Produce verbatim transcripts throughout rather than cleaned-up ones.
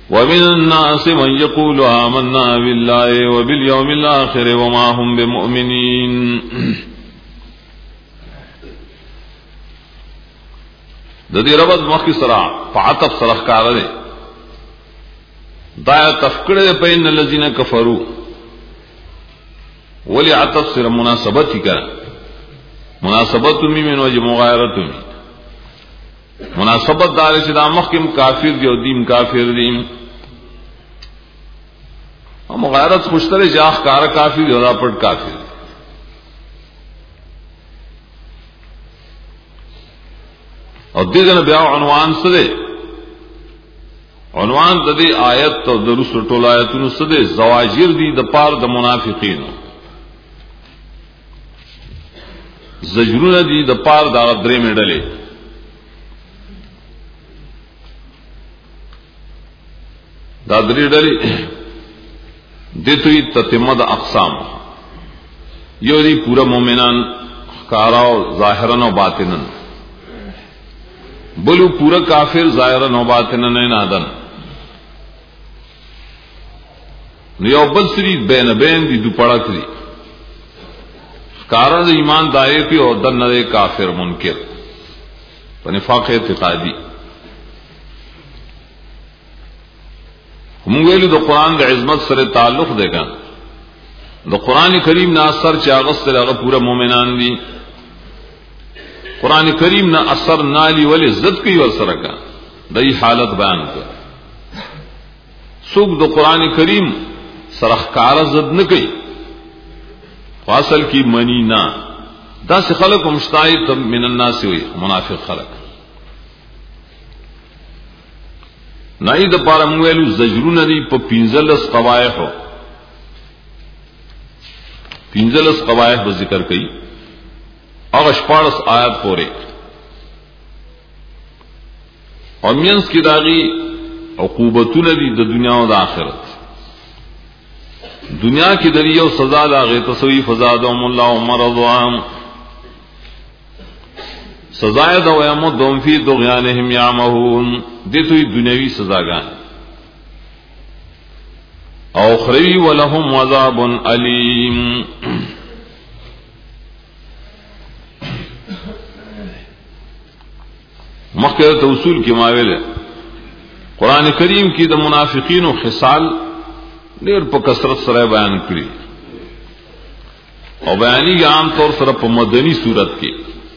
ومن الناس من يقول آمنا بالله وباليوم الآخر وما هم بمؤمنين. د دې ربط مخکې سره فعتب سره ښکار دی دا تفکر بین الذين كفروا ولی عطف سره مناسبت کا مناسبت می من وجه مغایرت می مناسبت دار چې دا مخکم کافر دی او دیم کافر دی او مغایرت خوشتره جاخ کار کافر دی او دا پټ کافر دی. او دغه بیا عنوان څه دی؟ عنوان د دې آیت او د رسول ټول آیتونو څه دی؟ زواجر دي د پار د منافقینو، زجرونه دي د پار د درې مډلې. دا درې ډلې دته تتمه د اقسام، یو دی پورا مؤمنان ښکارا او ظاهرا او باطنا، بلو پورا کافر ظاہرا و باطنا نادن، یو بل سری بین بین دی دو پڑک دی کارن ایمان دایتی اور دن نہ کافر منکر نفاق اعتقادی. ہم ویلو دو قرآن دے عظمت سر تعلق دے گا دو قرآن کریم نہ اثر چاغس سے پورا مومنان دی، قرآن کریم نہ اثر نالی ولی زد کی ورسر کا دئی حالت بیان کر سوک دو قرآن کریم سرخکار زد نہ کئی فاصل کی منی نہ دا سے خلق مشتاق من الناس سے ہوئی منافق خلق نئی د پارا مویلو زجرون دی پا پینزلس قوائح ہو پینزلس قوائح بذکر کئی اغش پارس آیت پورے اور مینس کی داغی عقوبتون دی د دنیا و دا آخرت. دنیا کی دریہ و سزا لاغی تسوی فزادهم اللہ مرضوام سزائے دو یمدهم فی طغیانہم یعمہون دیتوی دنیاوی سزاگان او اخروی ولہم عذاب علیم. مخکرت اصول کی ماویل قرآن کریم کی دا منافقین و خصال دیر پا کثرت سرائے بیان کری اور بیانی کی عام طور سر پا مدنی صورت کی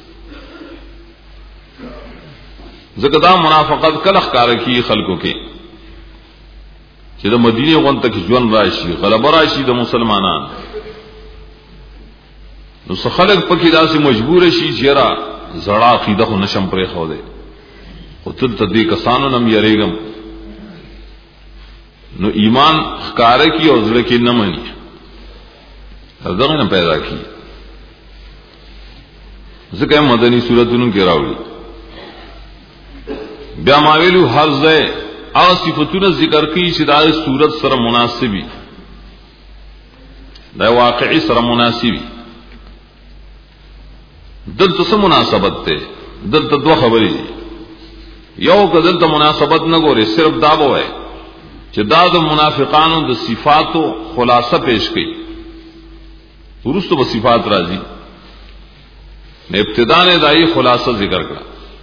ذکر منافقت کلخ کارکی خلقوں کے چی دا مدینی غن تک جون راشی غلب راشی دا مسلمانان نو سخلق پا کی دا سی مجبور شی چیرا زڑا عقیدہ خو نشم پرے خو دے خو تل تدی کسانو نم یریگم نو ایمان خکارے کی اور زڑے کی نہ منی حضرت نے پیدا کی ذکر مدنی صورتوں کی راوی بیا ماویلو ہر زے آ صفتوں ذکر کی شدائے صورت سر مناسبی دا واقعی سر مناسبی دل تو سے مناسبت تے دل تو دو خبری یو کہ دل تو مناسبت نہ گورے صرف دابو ہے کہ داد منافقانوں د صفات و خلاصہ پیش کی درست و صفات راضی نے ابتدا نے دائی خلاصہ ذکر کا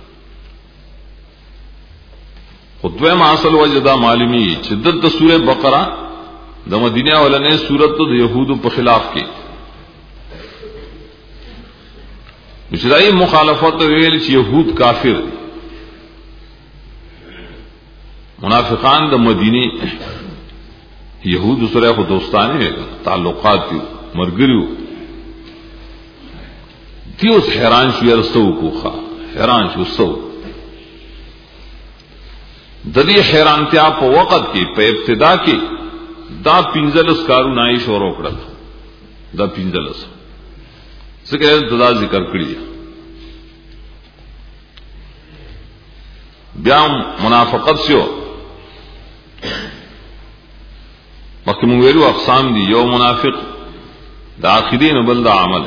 خطوہ معاصل وجدہ معلومی شدت سورہ بقرہ د مدینہ والے سورت د یہود پر خلاف کی ابتدائی مخالفت ویل چ یہود کافر منافقان د مدینی یہود سره خو دوستانه تعلقات دي مرګریو دیو حیران شو ورسو کوخه حیران شو سو د دې حیرانتیا په وخت کې په ابتدا کې دا پینځلس کارونه نای شروع کړل دا پینځلس څنګه ددا ذکر کړی بیا منافقت شو مخکې مونږ ویلو اقسام دي یو منافق د عقیدې نه بل د عمل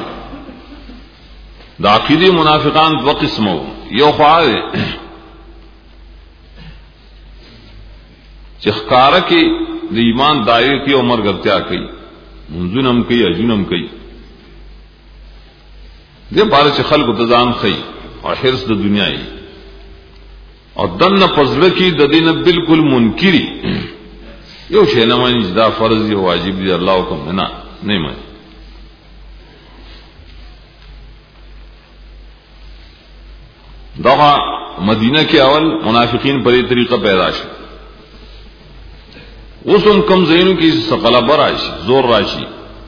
د عقیدې منافقان دو قسمو یو خواله چې ښکارا کې د ایمان دایره کې عمر ګرځیا کوي منځونم کوي اجونم کوي دې بار چې خلکو ته ځان خي او حرص د دنیا یې او دنه پزړه کې د دینه بالکل منکری یو شی نه مانی دا فرض دی واجب دی الله حکم نه نه مانی دا مدینہ کې اول منافقین په دې طریقه پیدا شو اوس هم کم زینو کې ثقلب راشي زور راشي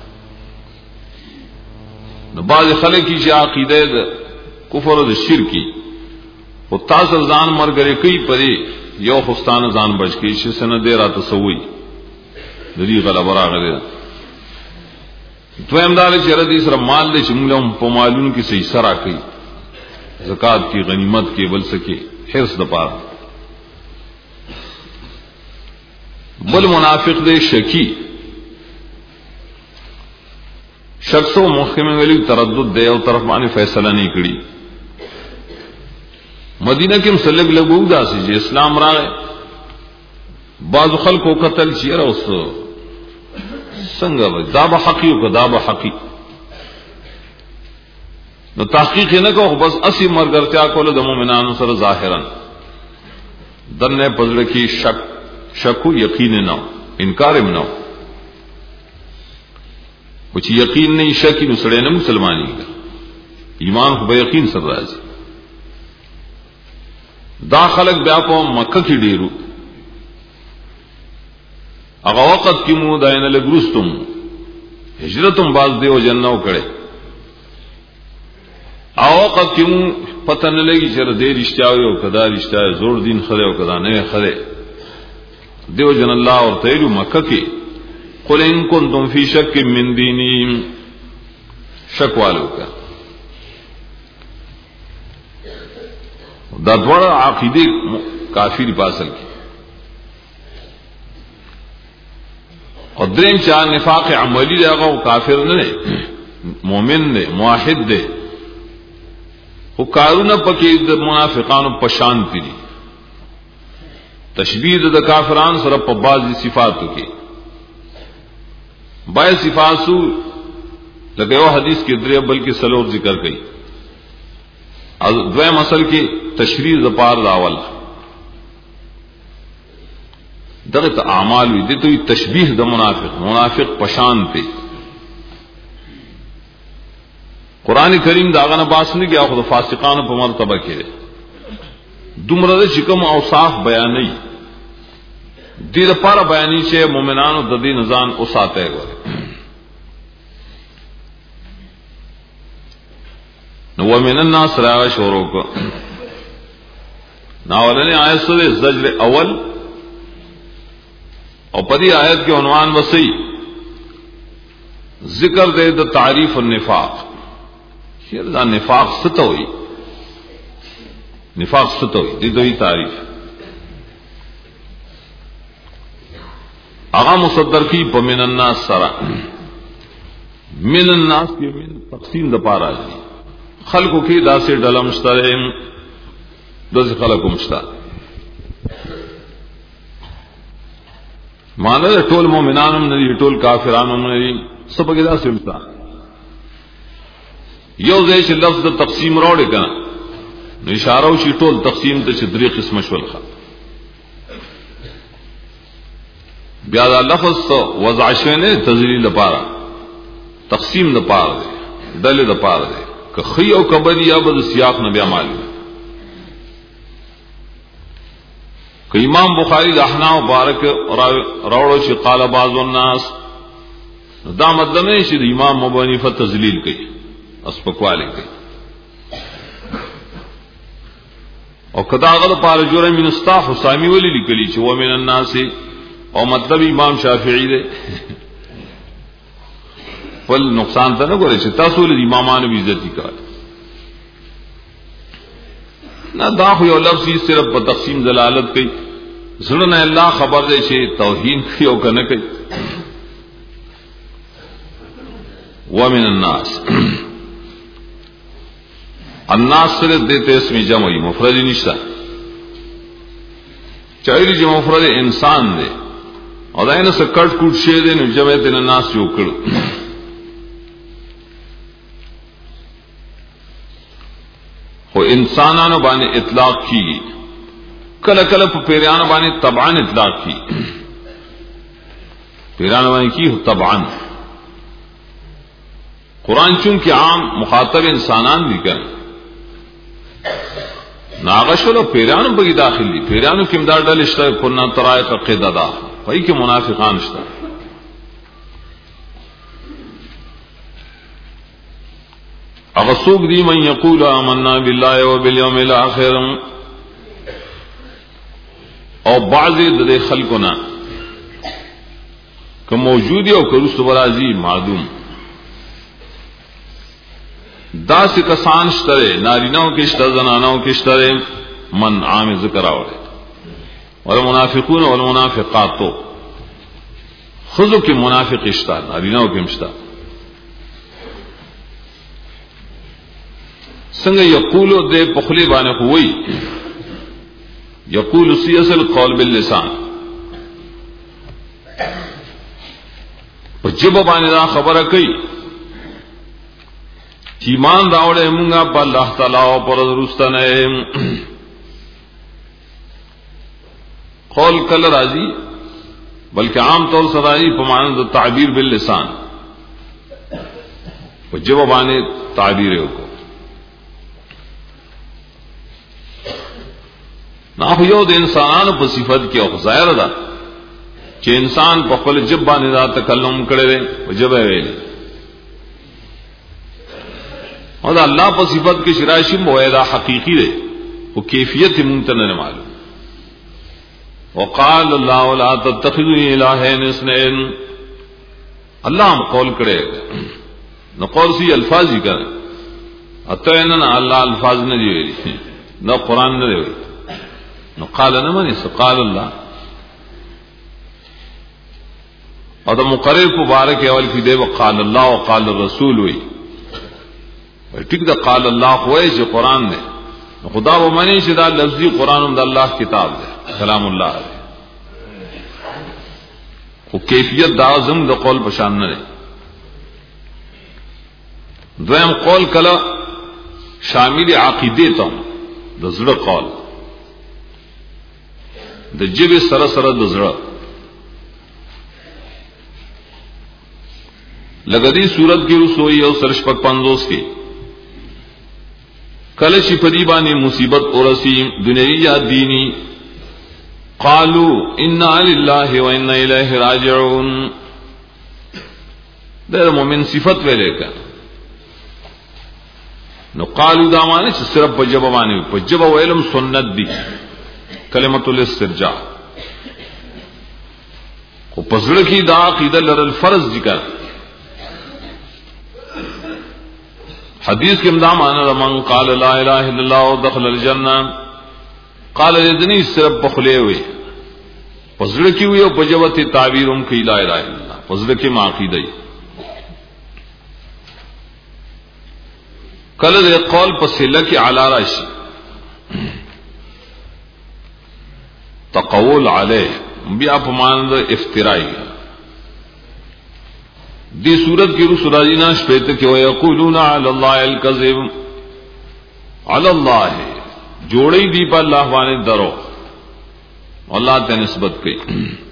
نو بعض خلک چې عقیده د کفر او د شرکی او تاسو ځان مرګري کوي پرې یو خستان ځان بچ کی چې سن دې را تسوي د دې غلبه راغله دویم دار چې ردی سره مال دې چې موږ په مالونو کې صحیح سره کوي زکات کی غنیمت کی بل سکے حرص د پاره بل منافق دے شکی شخصو محکمه ویلی تردد دے او طرف باندې فیصله نه کړي مدینہ کې مسلک لګو داسې چې اسلام راغی بعض خلکو قتل چیرې اوس څنګه دا به حقیقت او دا به حقیقت نو تحقیق نه کو بس اسی مرګرتیا کول د مؤمنانو سره ظاهرا دنه پزړه کې شک شکو یقین نه انکار هم نه او چې یقین نه شک نو سره نه مسلمانی ایمان خو به یقین سره راځي دا خلق بیا په مکه کې ډیرو هغه وخت کې مو داینه لګرستم هجرتم باز دیو جنو کړي او وخت کې مو پته نه لګي چې دې رښتیا یو کدا رښتیا زوړ دین خره او کدا نه خره دیو جن الله اور تیرو مکه کې قل ان کنتم فی شک من دینی شک والو کا دا دوړه عقیده کافر پاسل کی او دریم چا نفاق عملی هغه کافر نه مؤمن نه موحد دی او کارونه پکې د منافقانو پشان دي تشبیه د کافرانو سره په بعضی صفاتو کې بای صفاتو لکه یو حدیث کې درې بلکې سلور ذکر کړي او دویم اصل کې تشریح د پار راول دغه اعمال وي د توي تشبیه د منافق منافق پشان دي قران کریم داغه نه باس نه کې او فاسقانو په مرتبه کې دومره چې کوم اوصاف بیانې دې لپاره بیانې چې مؤمنانو د دې نزان او ساته غوړي نو ومن الناس را شروع کو ناولنی آیت سره زجر اول او پدی آیت کې عنوان وسی ذکر دې د تعریف النفاق شیر دا نفاق ستوي نفاق ستوي دې دوی تعریف اغا مصدر کی پمن الناس سرا من الناس کی من تقسیم د پارا دي خلقو کی داسې ډلم مشترم داسې خلقو مشتر معنی ټول مؤمنانو نه دي ټول کافرانو نه دي سبا کې داسې مشتر یو ځای چې لفظ د تقسیم راوړي کنه نو اشاره وشي ټول تقسیم ته چې درې قسم شول خ بیا دا لفظ وضع شنه تذلیل لپاره تقسیم لپاره دل لپاره که خی او کبدی یا بد سیاق نه بیا معلوم که امام بخاری د احناف مبارک راوړو چې قال بعض الناس دا مطلب نه چې امام مبانی ف تذلیل کوي اسپکواله کوي او کدا هغه لپاره جوړه من استاف حسامی ولی لیکلی چې و من الناس او مطلب امام شافعی دے ول نقصان ته نه ګوري چې تاسو له امامانو عزت وکړه نه دا خو یو لفظ صرف په تقسیم دلالت کوي زړه نه الله خبر دی چې توهین کیو کنه کوي ومن الناس الناس سره دته اسم جمعي مفرد نشته چایری چې مفرد انسان دی او دا نه څه کټ کوټ شي دی نو جمع دې نه ناس جوړ کړ. خو انسانانو باندې اطلاق کیږي، کله کله په پیرانو باندې طبعا اطلاق کیږي، پیرانو باندې کی طبعا. قرآن چونکہ عام مخاطب انسانان دي کړ ناغشلو پیرانو بگی داخل دی، پیرانو کم دار ڈل اشتا کننا طرائق قددا فائی کے منافقان اشتا. اغسوک دی من یقول آمنا باللہ و بالیوم الاخر، او بعضی دے خلقنا کہ موجودی او کرست برازی معدوم دا سی کسان شترے ناریناؤں کے شتر زناناؤں کے شترے من عام ذکر آورے والمنافقون والمنافقاتو خذو کی منافق اشتا ناریناؤں کے مشتا سنگ یقولو دے پخلی بانے ہوئی یقول سی اصل قول باللسان جب بانے دا خبر کئی ایمان راوڑے منگا پا اللہ تعالیٰ پر رستن قول کل راضی بلکہ عام طور سے راضی پمانند تعبیر باللسان جب بانے تعبیر کو نہ یو د انسانانو په صفت کې او ظاهر ده چې انسان په خپل جب باندې دا تکلم کړي او جب ویلي او دا الله په صفت کې شراشی موعده حقیقی ده او کیفیت ممتنع معلوم. وقال الله لا تتخذوا الهين اثنين، الله هم قول کړي نو قول سی الفاظ ہی کړه اته نه الله الفاظ نه دی ویلي نو قران نه دی ویلي نو قال نه مني قال الله. او دا مقرر مبارک اول کی دی وقال الله وقال الرسول وی ٹھیک دا قال الله خوای چې قران نے خدا و منی چې دا لفظی قران د الله کتاب دی کلام الله دی خو کیفیت دا زم د قول پشان نه دی. دویم قول کلا شامل عقیده ته د زړه قول د جبه سره سره د زړه لګدی صورت کې رسوي او سرش پک پنځوس کې کله چې پدی باندې مصیبت اورسی دنیوی یا دینی قالوا انا لله و انا الیه راجعون، د مومن صفت ویلې کړه نو قالوا دا معنی چې صرف په جواب باندې په جواب علم سنت دی کلمۃ الاسترجاع کو پزړه کی دا عقیده لرل فرض ذکر حدیث کے امدام آنا من قال لا الہ الا اللہ دخل الجنہ قال اذنی صرف بخلے ہوئے پزړه کی ہوئی او پجوت تعبیرم کی لا الہ الا اللہ پزړه کی عقیده کله د قول پسله کی علی راشی تقول علیه بیا په مانند افترائی دی صورت کی رسول راجینا شپیت کہ ویقولون علی اللہ الکذب علی اللہ جوڑی دی پر اللہ بانے درو اللہ تے نسبت کی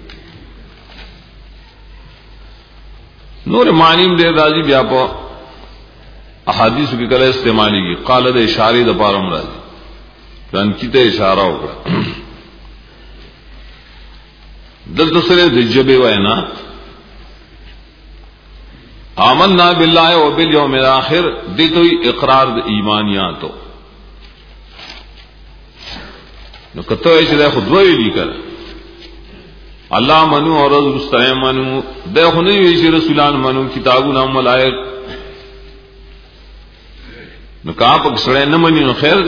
نور معنیم دے راجی بیا پا احادیث کی کلے استعمالی کی قال دے اشاری دا پارم راجی رن کی تے اشارہ ہوگا دل تسرے دجبے وینا آمنا باللہ و بالیوم الاخر دی تو اقرار د ایمانیاتو نو کتو ہے چې خود وی لیکل الله منو اور رسول منو د خو نه وی چې رسولان منو کتابونه ملائک نو کا پک سره نه منی نو خیر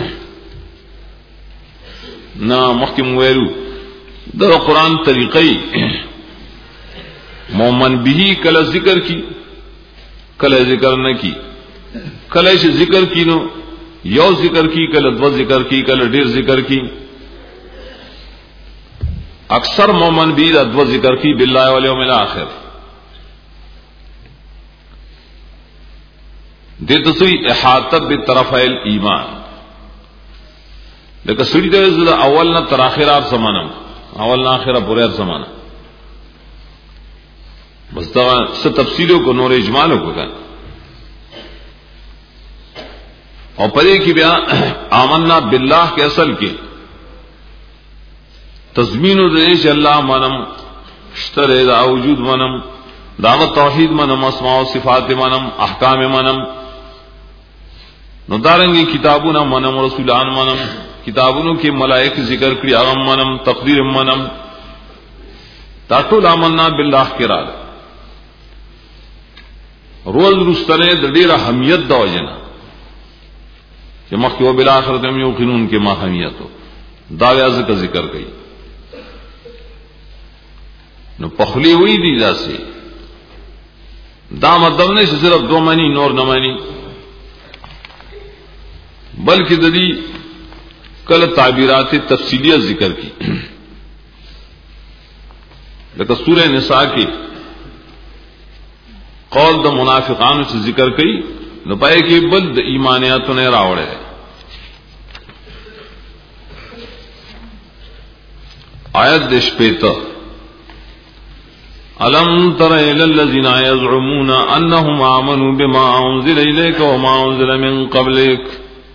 نہ محکم ویلو د قرآن طریقې مومن به کله ذکر کی کله ذکر نہ کی کله چې ذکر کی نو یو ذکر کی کله دو ذکر کی کله ډیر ذکر کی اکثر مومن بھی ادو ذکر کی باللہ والیوم الاخر دیتا سوی احاطت بطرف الایمان لیکن سوی دیتا اولنا تراخیر آر سمانم اولنا آخرہ پوری آر سمانم بس دا سے تفصیلوں کو نور اجمالوں کو کہا اور پدے کی بیا آمنا باللہ کے اصل کے تضمین و دیش اللہ منم اشتر دا وجود منم دعوت توحید منم اسماء و صفات منم احکام منم ندارنگی کتابنا منم رسولان منم کتابونو کے ملائک ذکر کری اغم منم تقدیر منم تاٹول آمنا باللہ کے رال روز رستنے دیر حمیت دا وجنا کہ مخی و بالآخرت ہم یوقنون کے ما حمیت ہو داویاز کا ذکر گئی نو پخلی ہوئی دی دا سے دا مطلب نہیں سے صرف دو معنی نور نہ معنی بلکہ ددی کل تعبیرات تفصیلیہ ذکر کی لیکن سورہ نساء کی قول دا منافقان سے ذکر کی نو پائے کہ بل دا ایمانیات نے راوڑے آیت دش پیتا ألم تر إلى الذين يزعمون أنهم آمنوا بما أنزل إليك وما أنزل من قبلك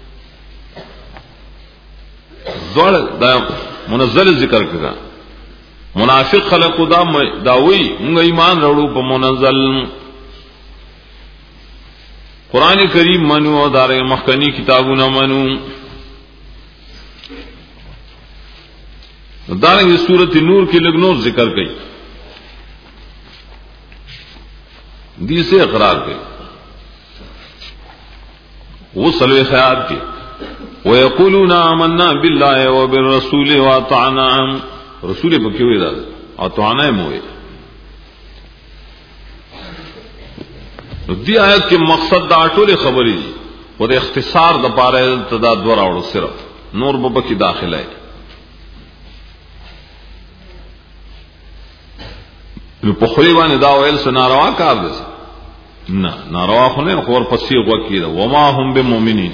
زوال دا منزل ذکر کرا منافق خلق دا داوی منگا ایمان روڑو پا منزل قرآن کریم منو اور دار مخکنی کتابنا منو دارنگی سورت نور کی لگنور ذکر گئی دی سے اقرار کے وہ سلوے خیات کے وَيَقُولُونَ آمَنَّا بِاللَّهِ وَبِالرَّسُولِ وَأَطَعْنَا رسول پکے ہوئے داد اطعنا موئے دی آیت کے مقصد دا ٹولے خبری دی اور اختصار دا پارے تدا دورا اور صرف نور بابا کی داخل ہے پخری بانی دا ویل سے ناروا کار دے نہ ناروا خونے خور پسی غوا کی دا وما هم بمؤمنین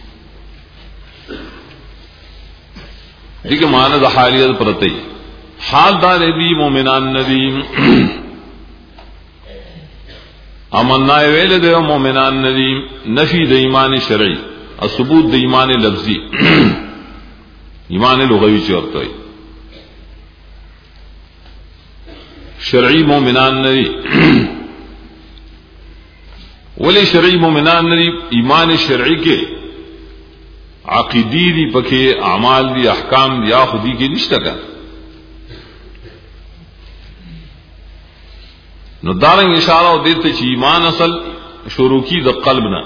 دیکھ معنی دا حالیت پرتی حال دار دی مومنان ندیم امنا ویل دے مومنان ندیم نفی دا ایمان شرعی الثبوت دا ایمان لفظی ایمان لغوی چورتوئی شرعی مومنان ندی ولی شرعی مومنان ندی ایمان شرعی کے عقیدی دی پکے اعمال دی احکام دی آخدی کے نشتہ کا نو دارنگ اشارہ و دیتے چی ایمان اصل شروع کی دا قلبنا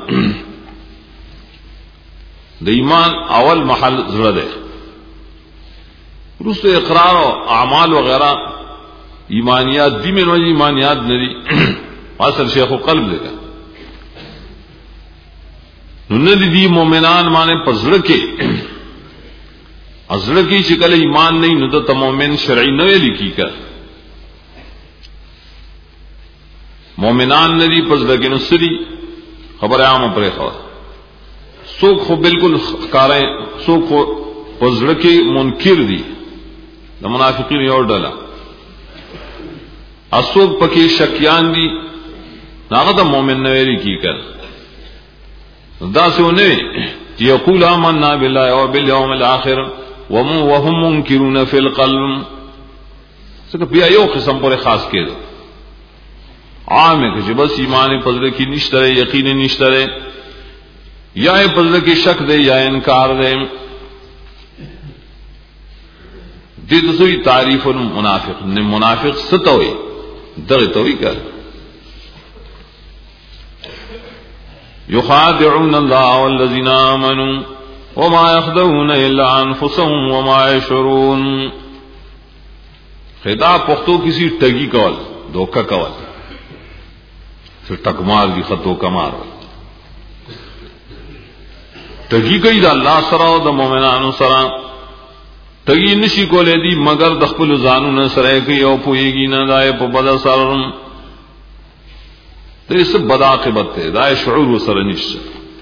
دا ایمان اول محل زرد ہے رسو اقرار و اعمال وغیرہ ایمانیات دی میں نوجی ایمانیات ندی اصل شیخ و قلب دے گا ندی دی مومنان مانے پزڑ کے ازڑ کی شکل ایمان نہیں ندت مومن شرعی نوے لکھی کر مومنان ندی پزڑ کے نسری خبر عام پر خبر سوکھ ہو بالکل کاریں سوکھ ہو پزڑ کے منکر دی دا منافقین اور ڈالا اسوک پکی شکیان دی ناغت مومن نویری کی کر دا سے انہیں یقول آمنا باللہ و بالیوم الاخر وهم منکرون فی القلب سکا پیا یو قسم پر خاص کے دو عام ہے کہ بس ایمان پذر کی نشترے یقین نشترے یا پذر کی شک دے یا انکار دے دیت سوئی تعریف المنافق منافق ستوئی دغی توی کر یخادعون اللہ والذین آمنوا وما يخدعون الا انفسهم وما يشعرون خطاب پختو کسی ٹگی کول دھوکہ کول پھر ٹکمار دی خطو کمار ٹگی گئی دا اللہ سرا دا مومنان سرا تغی نشی کولې دي مگر د خپل ځانونو سره کوي او پويږي نه دای په بد سرم ته څه بد عاقبت ده دا شعور سره نشته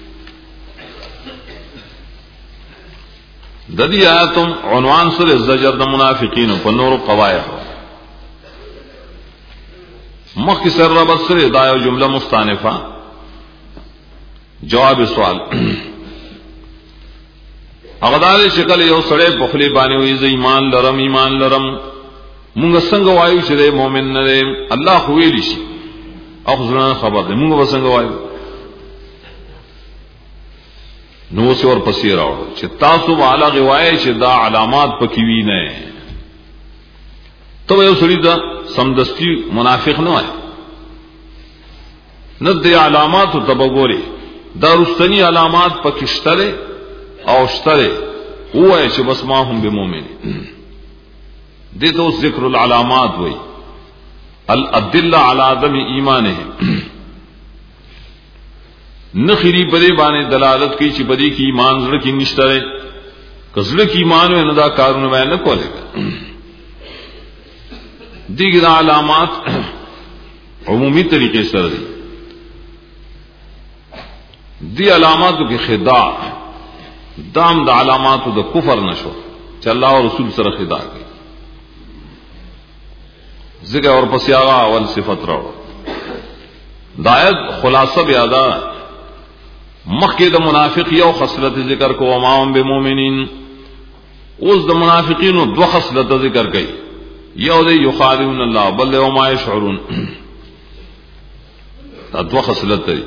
د دې آیاتم عنوان سره زجر د منافقین په نور قواعد مخکې سره رب سره دا یو جمله مستانفه جواب سوال اغدار شکل یو سړی په خلی باندې وي ز ایمان لرم ایمان لرم مونږ څنګه وایو چې مؤمن نه دی الله خو ویلی شي او ځنه خبر ده مونږ څنګه وایو نو څور پسې راو چې تاسو والا غوای چې دا علامات پکې وی نه ته یو سړی دا سمدستی منافق نه وای نه د علامات تبغوري دا رستنی علامات پکې شته او شتره وای چې بس ما هم بمؤمن دې ته ذکر العلامات وای الادله على عدم ایمانهم نخری بری باندې دلالت کوي چې بدی کی ایمان زړه کې نشته کزړه کې ایمان نه دا کارونه وای نه کوله دغه علامات عمومي طریقې سره دي دی علاماتو کې خداع دام د دا علاماتو د کفر نشو چې الله او رسول سره خداع کوي ذکر اور پس هغه اول صفت راو دایت خلاصه بیا دا مخکې د منافق یو خصلت ذکر کو ما هم بمؤمنین اوس د منافقینو دو خصلت ذکر کوي یو دی یخادعون الله بل او ما یشعرون دا دو خصلت دی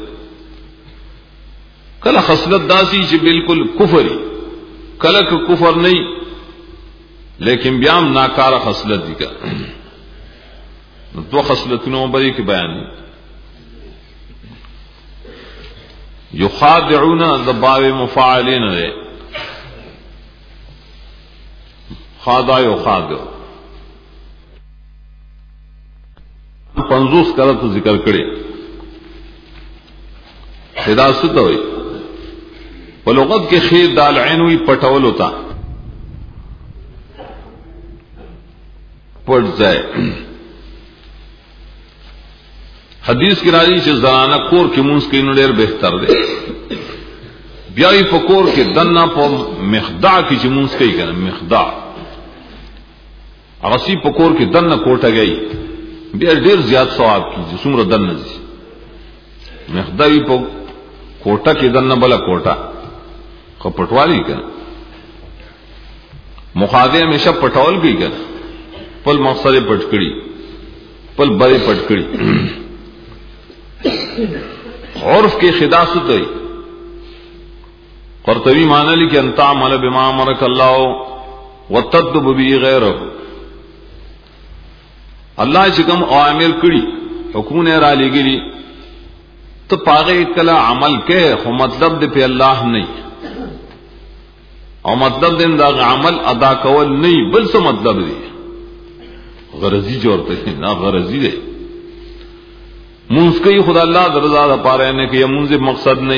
کله خصلت داسی چې بالکل کفری کله ک کفر نه لیکن بیا هم ناکاره خصلت دي کا دو خصلتونو باندې کې بیان یخادعون ذباب مفاعلین ده خادع یخادع پنځوس کله تو ذکر کړي خدا ستوي په لغت کې خیر دال عین وی پټول ہوتا پټ ځای حدیث کی راځي چې زنانه کور کې مونږ کې نو ډېر بهتر دی بیا یې په کور کې دنه په مخدع کې چې مونږ کوي کنه مخدع هغه سی په کور کې دنه کوټه گئی بیا ډېر زیات ثواب کیږي څومره دنه دي مخدع یې په کوټه کې دنه بل کوټه خو پټوالی کنه مخاذه همیشه پټول گئی کنه پل مقصد پټ کړي پل بری پټ کړي عرف کې خداست دی قرطبی معنی لکه انت عمل بما امرك الله وتطلب به غیره الله چې کوم اوامر کړي حکمونه را لګړي ته پاغه کله عمل کې خو مطلب دې په الله نه او مطلب دې دا عمل ادا کول نه بل څه مطلب دی غرضی جوړته نه غرضی دی مونږ کوي خدای الله درزا ده پاره نه کې مونږ مقصد نه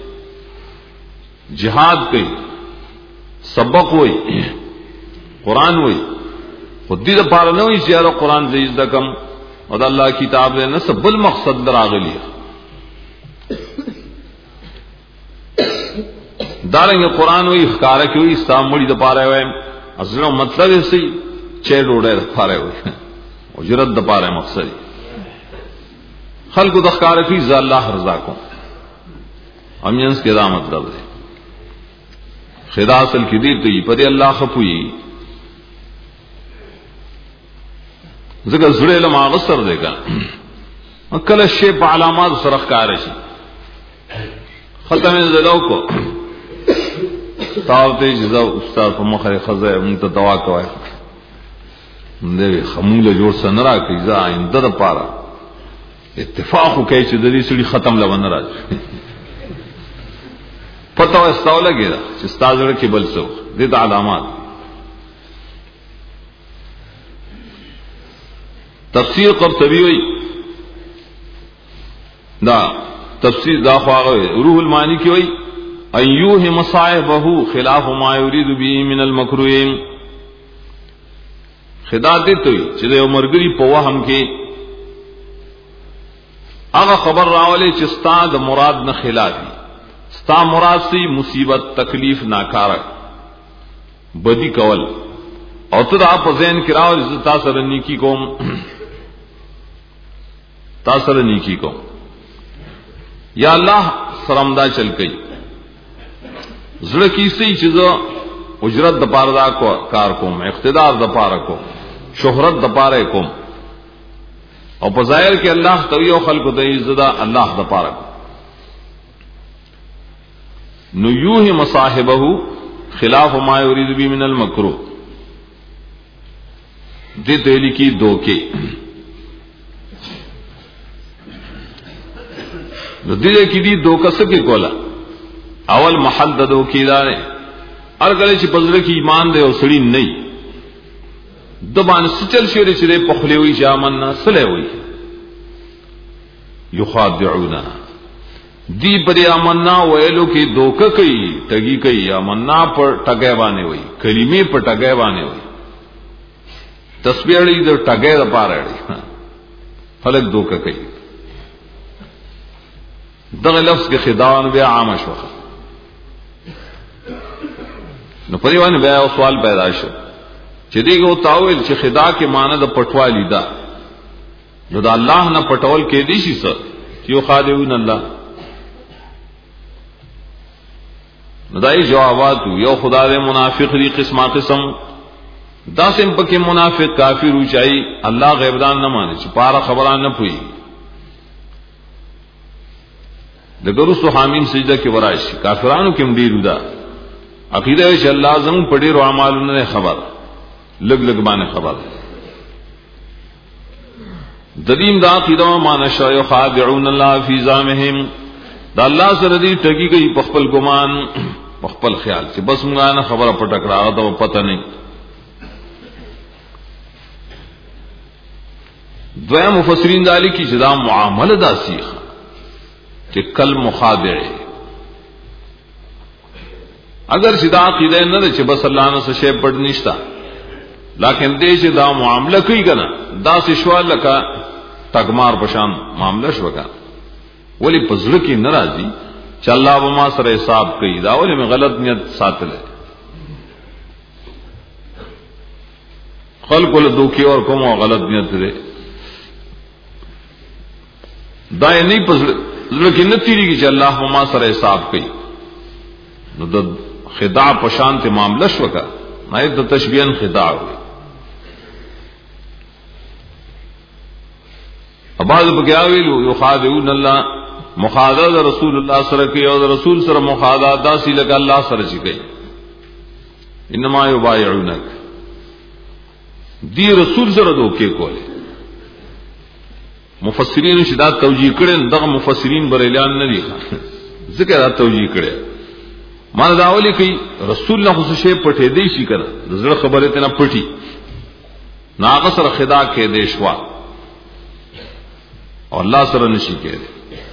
جهاد کوي سبق وای قران وای خودی ده پاره نه وای چې یاره قران زیز دکم او د الله کتاب نه سبل مقصد دراغلی دارنګ قران وای ښکارا کوي استعمالي د پاره وای اصل مطلب یې سي چې ډوډۍ د پاره وای اجرت د پاره مقصد خلق د ښکارا کوي ز الله رضا کو امینس کې دا مطلب دی خدا اصل کې دی ته په دې الله خپوي زګر زړه له ماغسر دی کا کله شی په علامات سره ښکارا شي ختمه زلو کو تاو ته جزا استاد په مخه خزه مونږ ته دوا کوي دې خموله جوړ سنرا کوي ځا آینده د پاره اتفاق کوي چې د دې سړي ختم لونه راځي پتہ واستاو لګیدا چې استاد کې بل څه دې د علامات تفسیر قرطبی وی دا تفسیر دا خواغه روح المانی کی وی ایوه مصائبه خلاف ما يريد به من المکروه خدا دې ته چې د عمرګری په وهم کې هغه خبر راولې چې ستا د مراد نه خلاف دي، ستا مراد سي مصیبت تکلیف ناکاره بدی کول، او ته دا په ذهن کې راولې چې تاسو سره نیکی کوم، تاسو سره نیکی کوم. یا الله سرمدا چل کئ زړه کې سي چې اجرت د پاره دا کو کار کوم، اقتدار د پاره کوم، شهرت د پاره کوم، او په ظاهر کې الله توي او خلق د عزت الله د پاره. نو یوه مصاحبه خلاف ما یرید به من المکروه، دې دلی کی دوکې. نو دې کې دي دوکس کې کولا اول محل د دوکې دار هر کله چې پزړه کې ایمان دی او سړی نه د باندې سچل شي چې په خلیوي جامن سره وي یخادعونا دی پر امنا ویلو کې دوکه کوي، ټګي کوي، امنا پر ټګي باندې وي، کلمې پر ټګي باندې وي، تسبیح لري د ټګي لپاره لري، خلک دوکه کوي. دغه لفظ کې خداون بیا عام شو. نو پریوان بیا سوال پیدا شو چې دیګو تاویل چې خدا کې معنی د پټوالی دا نو د الله نه پټول کې دي شي څه چې یو خادعون الله. نو دای جوابات یو خدا دې منافق دي قسمه قسم، دا سم پکې منافق کافر وچای الله غیب دان نه مانی چې پارا خبران نه پوي. دغه رسو حامین سجده کې ورایشي کافرانو کې مډیرو دا عقیده چې الله زم پډې رو اعمالونه خبر لګ لګ باندې خبر ددیم دا عقیده ما نشا خادعون الله فی زامهم دا الله سره دې ټګي کوي په خپل ګمان په خپل خیال چې بس موږ نه خبره پټکړه دا پته نه. دوی مفسرین دالی کی چې دا معامله دا سیخ چې کل مخادع اگر چې دا عقیده نه ده چې بس الله نه څه شی پټ نشتا، لیکن دې چې دا معامله کوي کنه دا سشوال لکه تګمار پشان معاملہ شو کا ولی پزړه کې ناراضي چې الله به ما سره حساب کوي، دا ولې مې غلط نیت ساتل خلق له دوکي اور کوم غلط نیت لري دا نه پزړه کې نه تیریږي چې الله به ما سره حساب کوي. نو د خداع پشان ته معاملہ شو کا نه د تشبیهن خداع وي. اباظ بګیاویلو یخادعون الله مخادعه رسول الله سره کوي او رسول سره مخادعه داسې لکه الله سره چي کوي. انما یبایعونک دی رسول سره دوکې کوله. مفسرین شدا توجیه کړي دغه مفسرین بریلیان نه دي ذکر دا توجیه کړي ما دا اولی کوي رسول الله خو شی پټې دی شي کنه زړه خبره ته نه پټي ناغه سره خدا کې دی شوا او الله سره نشي کېږي.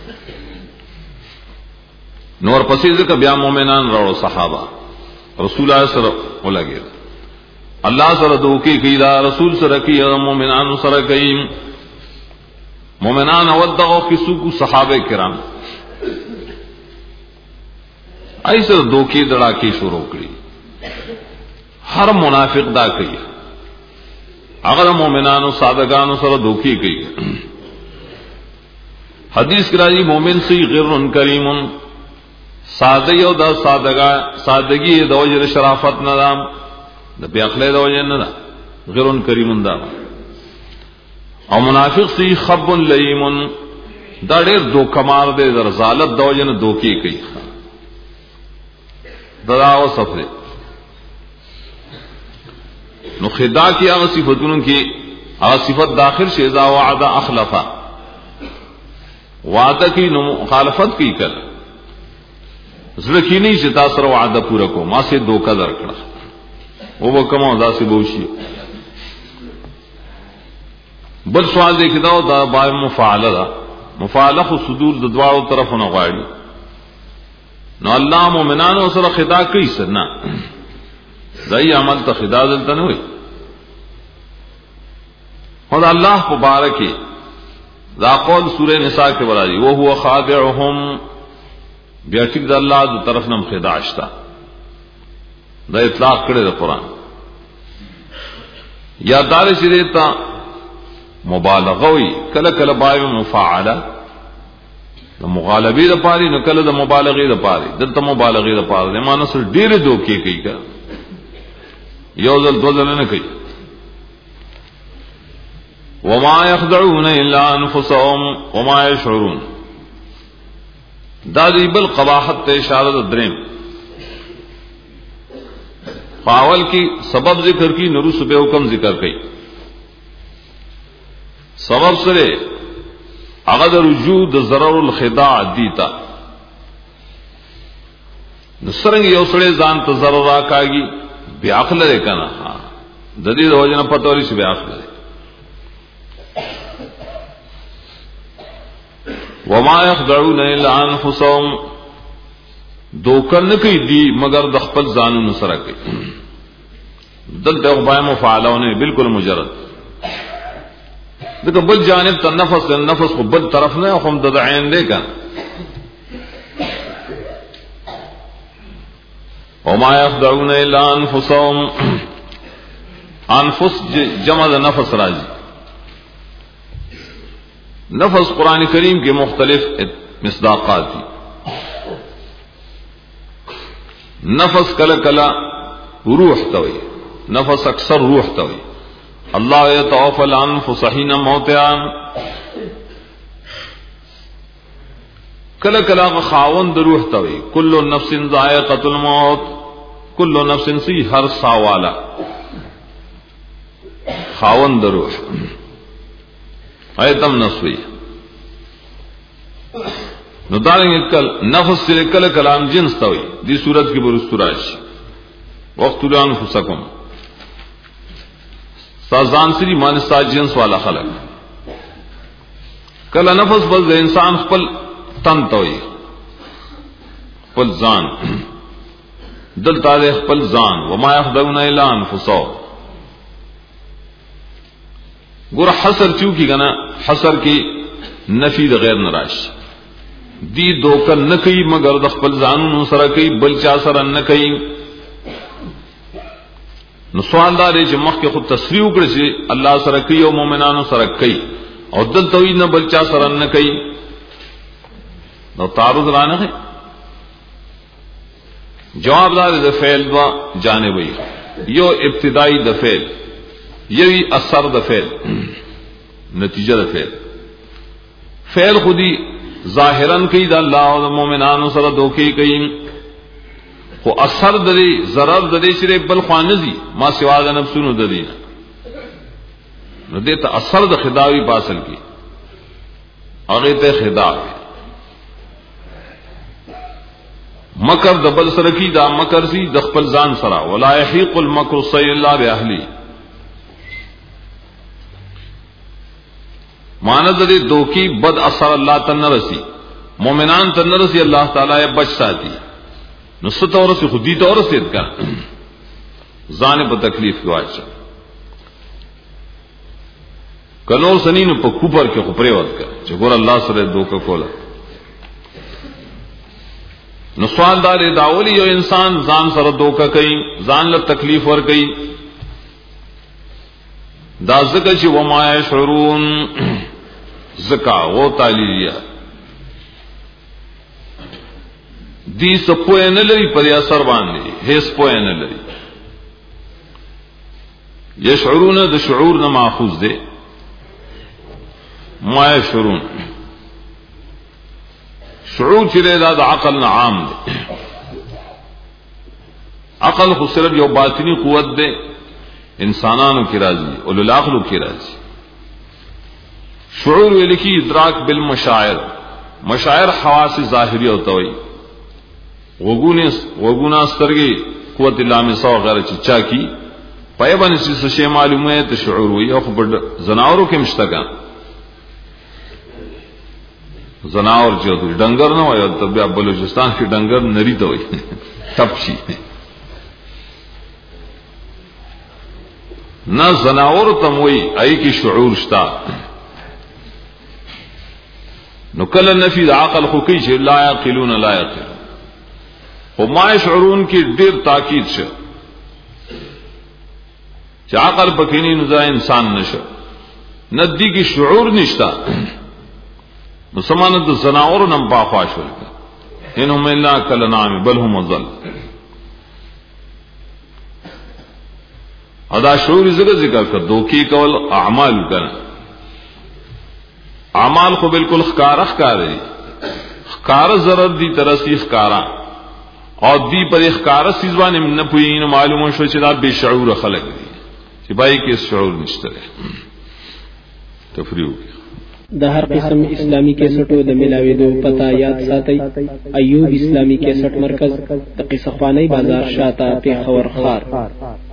نور پسې ځکه بیا مؤمنان راو صحابه رسول الله سره ولګي الله سره دوکي کوي دا رسول سره کوي مؤمنان سره کوي. مؤمنان او دغه کیسو کو صحابه کرام ایسے دوکي دڑا کې شروع کړی. هر منافق دا کوي هغه مؤمنانو سادهګانو سره دوکي کوي. حدیث کې راځي مؤمن سی غرن کریم ساده یو دا سادهګا سادهګي د وجه شرافت نه ده د بیاخله د وجه نه ده غرن کریم ده. او منافق سی خب لئیم دا ډېر دوکمار دی د رضالت د وجه نه دوکي کوي. دا او صفه نو خدا کی هغه صفاتونو کې هغه صفت داخل شي اذا وعد اخلفا وعده کی نو مخالفت کی کړ زړه کې نه چې تاسو سره وعده پوره کو ما سي دوکا درکړه او وکم او داسې بوشي. بل سوال دی کدا او دا با مفاعله دا مفاعله خو صدور د دواړو طرفونو غواړي. نو الله مومنانو سره خدا کوي سره دای عمل ته خدا دلته نه وي اور اللہ مبارکی دا قول سورہ نساء کے برادی وہ هو خادعهم بیا ٹھیک دا اللہ دو طرف نم خداشتا دا اطلاق کرے دا قرآن یا دار شریطا مبالغوی کل کل بائی مفاعلہ دا مغالبی دا پاری نو کل دا مبالغی دا پاری دلتا مبالغی دا پاری دا مانا سر دیر دو کی کئی کر یوزل دوزل نکی وما يخدعون الا انفسهم وما يشعرون دا دی بل قباحت تے اشارہ دریم فاول کی سبب ذکر کی نرو صبح حکم ذکر کی سبب سرے اغد رجوع د ضرر الخداع دیتا نسرنگ یو سڑے زان ته ضرر راکاگی بے عقل دے کنا ہاں جدید ہو جنا پتوری سے بے عقل دے وما يخدعون الا انفسهم دوکر نہ کی دی مگر د خپل ځانونو سره کوي دل د غبای مفعلونه بالکل مجرد دغه بل جانب ته نفس نفس کو بل طرف نه هم د عین دی کا وما يخدعون الا انفسهم انفس جمع د نفس راځي نفس قرآن کریم کے مختلف مصداقات تھی نفس کلا کلا روح توئی نفس اکثر روح توئی اللہ یتوفی الانفس حین موتها کلا کلا خاوند روح توئی کل نفس ذائقۃ الموت کل نفس سی ہر سا والا خاوند روح ایتم نسوی نو دارنگی کل نفس سے کل کلام جنس توئی دی صورت کی برستراش وقت لانفسکم سازان سری مانستا جنس والا خلق کل نفس بز انسان خپل تن توئی خپل زان دل تازے خپل زان وما یخدعون الا انفسهم گور حسر چوں کی گنا حسر کی نفی د غیر نراش دی دوکر نہ کئی مگر د خپل ځانونو سره کئی بل چا سره نہ کئی نو سوال دار چې مخ کې خود تصریح وکړي چې الله سره کئی او مؤمنانو سره کئی او دل توحید نه بل چا سره نہ کئی نو تعارض رانه ہے جواب دار د فعل وا جانبی یو ابتدائی د فعل یہی اثر د فعل نتیجہ د فعل فعل خودی ظاہرن کئی دا اللہ و مومنان سره دوکي کئی خو اثر د ضرر د شری بل خوانزی ما سوا د نفسونو د دین نو دې ته اثر د خداوی پاسل کی هغه ته خدا مکر د بل سره کی دا مکر سی د خپل ځان سره ولا یحیق المکر السیء الا باهلی ماند دے دوکی بد اثر اللہ تن رسی مومنان تن رسی اللہ تعالی بچ ساتی نصت اور سے خودی تو اور سے کا جانب تکلیف کو اچھا کنور سنین په کوپر کې خپره ود کا چې ګور الله سره دوکا کولا نو سوال دار داولی یو انسان ځان سره دوکا کوي ځان له تکلیف ور کوي دا زکه چې وما یشعرون زکا و تعلیلیہ دی سپوئے نہ لری پر اثر باندې هیڅ پوئے نہ لری یشعرون د شعور نہ ماخوذ دے ما یشعرون شعور چرے دا عقل نہ عام دے عقل خو صرف یو باطنی قوت دے انسانانو کی راضی اولو العقلو کی راضی شعور لکی ادراک بالمشاعر مشاعر حواس ظاہری ہوتا ہوئی وگونا سترگی قوت لامسا وغیرہ چچا کی پائے بانی سے شے معلوم ہے تو شعور ہوئی اور بڑ زناوروں کے مشتقا زناور جو ڈنگر نہ ہوئے تب بلوچستان کی ڈنگر نری تو ہوئی تپشی نہ زناور تموئی ای کی شعور شتا نو کل نفی دا عقل خو کی چھ لا یعقلون لا یعقلون و ما شعورون کی دیر تاکید شو چھ عقل پکینی نزا انسان نشو ندی کی شعور نشتا مسلمان تو زناور نم پاخواش ہوتا انہم الا کالانعام بل هم اضل ادا شعور ذکر ذکر کر دو کی کول اعمال کرنا اعمال کو بالکل خکار خکار ہے خکار ضرر دی ترسی خکارا اور دی پر اخکار سیزوان نہ پوین معلوم شو چدا بے شعور خلق دی کہ بھائی کے شعور نشترے تفریح د هر قسم اسلامی کیسټو د ملاویدو پتا یاد ساتي ایوب اسلامی کیسټ مرکز د قصخوانی بازار شاته پیښور خار